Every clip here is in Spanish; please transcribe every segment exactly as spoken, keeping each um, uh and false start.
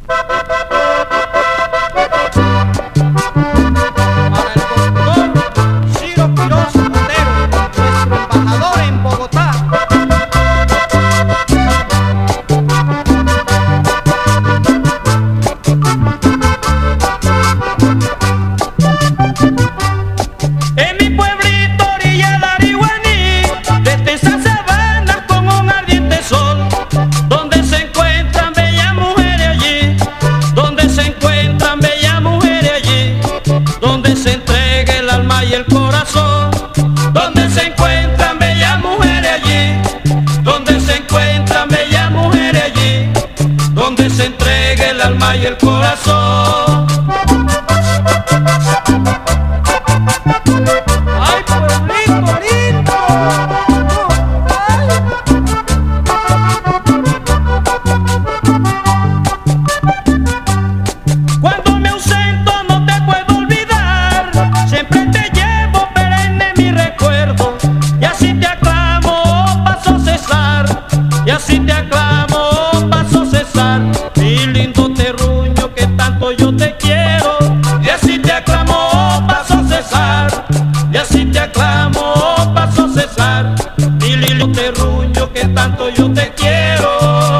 Donde se encuentran bellas mujeres allí, donde se encuentran bellas mujeres allí, donde se entregue el alma y el corazón. ¡Ay, pueblito lindo! Cuando me ausento no te puedo olvidar, siempre te llevo perenne mi recuerdo, y así te aclamo, paso César, y así te aclamo, paso César, mi lindo terruño que tanto yo te quiero, y así te aclamo, paso César, y así te aclamo, paso César, mi lindo terruño que tanto yo te quiero.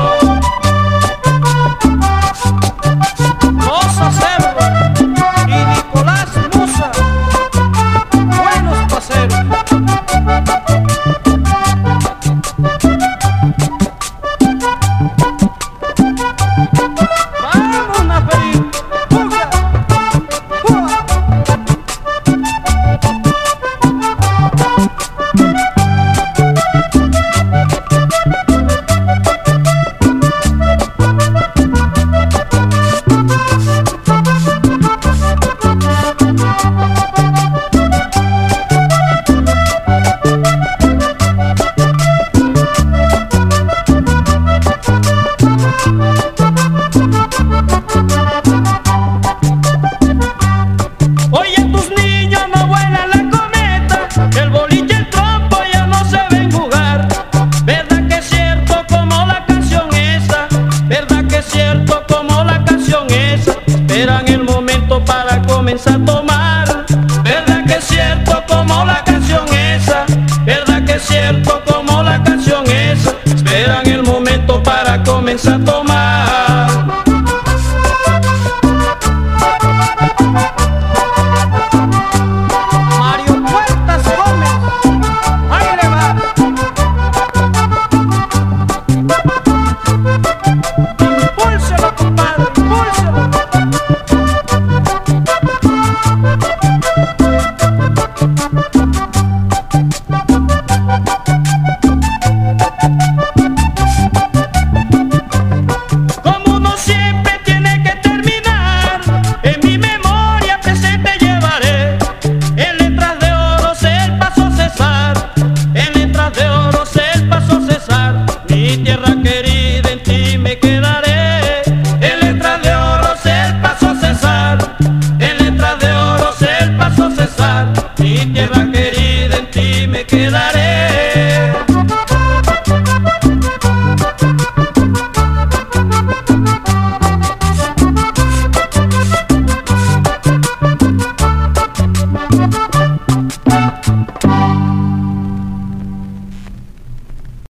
Rosa Cerro y Nicolás Musa, buenos paseros. Vamos, Naferito, ¡fuga! ¡Fuga! Oye, tus niños no vuelan la cometa, el boliche, el trompo ya no se ven jugar. ¿Verdad que es cierto como la canción esa? ¿Verdad que es cierto como la canción esa? Esperan el momento para comenzar a tomar. ¿Verdad que es cierto como la canción esa? ¿Verdad que es cierto como la canción esa? Esperan el momento para comenzar a tomar.